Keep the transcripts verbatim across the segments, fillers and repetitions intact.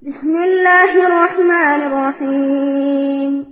بسم الله الرحمن الرحيم.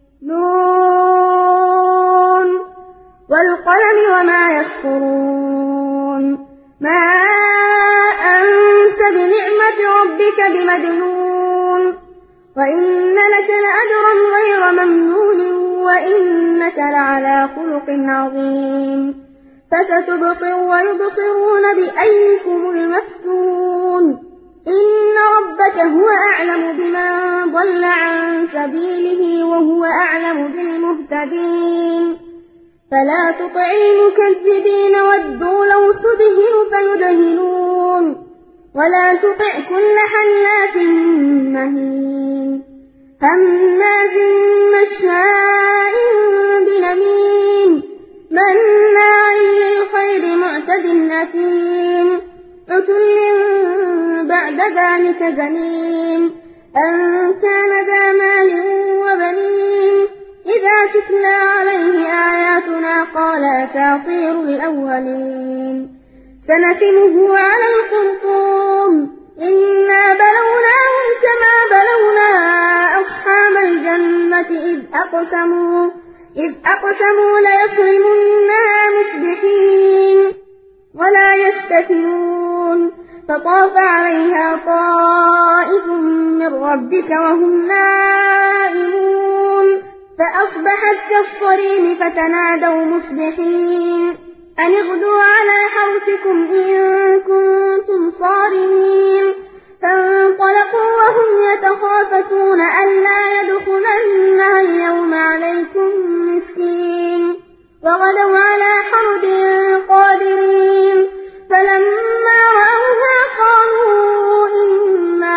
نون والقلم وما يسطرون. ما أنت بنعمة ربك بمجنون، وإن لك لأجرا غير ممنون، وإنك لعلى خلق عظيم. فستبصر ويبصرون بأيكم المفتون. إن ربك هو أعلم بمن ضل عن سبيله وهو أعلم بالمهتدين. فلا تطع المكذبين ودوا لو تدهن فيدهنون، ولا تطع كل حلاف مهين هماز مشاء بنميم مناع للخير معتد أثيم عتل بعد ذلك زنيم أن كان ذا مال وبنين. إذا تتلى عليه آياتنا قال أساطير الأولين. سنسمه على الخرطوم. إنا بلوناهم كما بلونا أصحاب الجنة إذ أقسموا إذ أقسموا ليصرمنها مصبحين ولا يستثنون. فطاف عليها طائف من ربك وهم نائمون، فأصبحت كالصريم فتنادوا مصبحين أن اغدوا على حرثكم إن كنتم صارمين. فانطلقوا وهم يتخافتون ألا يدخلنها اليوم عليكم مسكين، وغدوا على حرد قادرين. فلما رأوها قالوا إنا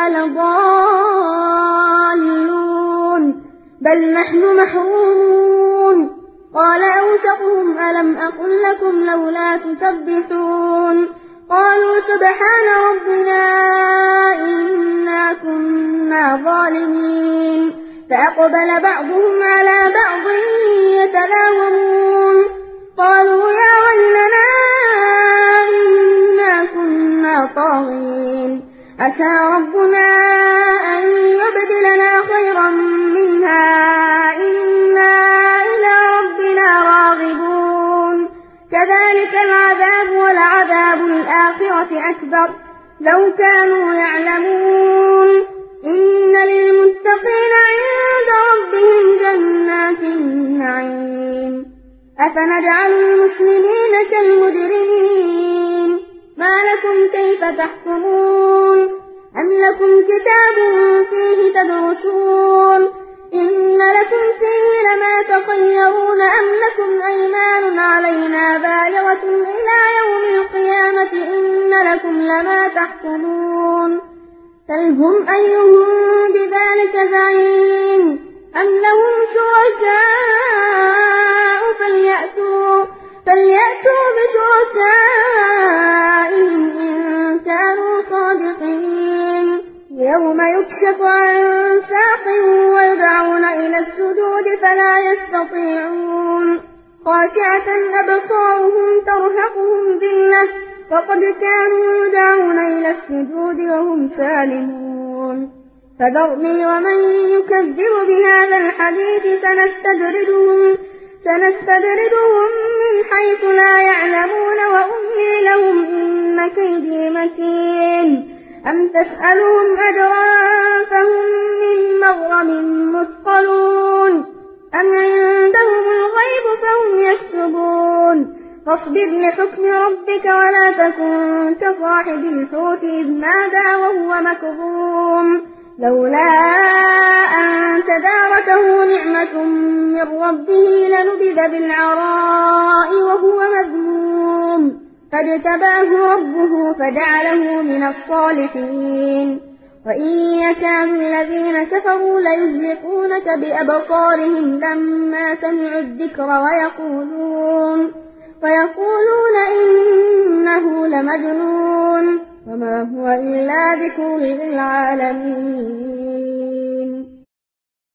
لضالون بل نحن محرومون. قال أوسطهم ألم أقل لكم لولا تسبحون؟ قالوا سبحان ربنا إنا كنا ظالمين. فأقبل بعضهم على بعض يتلاومون قالوا يا ويلنا إنا كنا طاغين عسى ربنا أن يبدلنا خيرا منها إنا إلى ربنا راغبون. كذلك العذاب ولعذاب الآخرة أكبر لو كانوا يعلمون. إن للمتقين عند ربهم جنات النعيم. أفنجعل المسلمين كالمجرمين؟ ما لكم كيف تحكمون؟ أم لكم كتاب فيه تدرسون؟ إن لكم فيه لما تخيرون أم لكم أيمان علينا بالغة إلى يوم القيامة إن لكم لما تحكمون. سلهم أيهم بذلك زعيم أم لهم شركاء فليأتوا, فليأتوا بشركائهم إن كانوا صادقين. يوم يكشف عن ساق ويدعون إلى السجود فلا يستطيعون. خاشعة أبصارهم ترهقهم ذلة وقد كانوا يدعون إلى السجود وهم سالمون. فذرني ومن يكذب بهذا الحديث سنستدرجهم, سنستدرجهم من حيث لا يعلمون وأملي لهم إن كيدي متين. أم تسألهم أجرا فهم من مغرم مثقلون أم عندهم الغيب فهم يكتبون. فاصبر لحكم ربك ولا تكن كصاحب الحوت إذ نادى وهو مكظوم لولا أن تداركه نعمة من ربه لنبذ بالعراء وهو مذموم. فاجتباه ربه فجعله من الصالحين. وإن يكاد الذين كفروا ليزلقونك بأبصارهم لما سمعوا الذكر ويقولون ويقولون إنه لمجنون وما هو إلا ذكر للعالمين.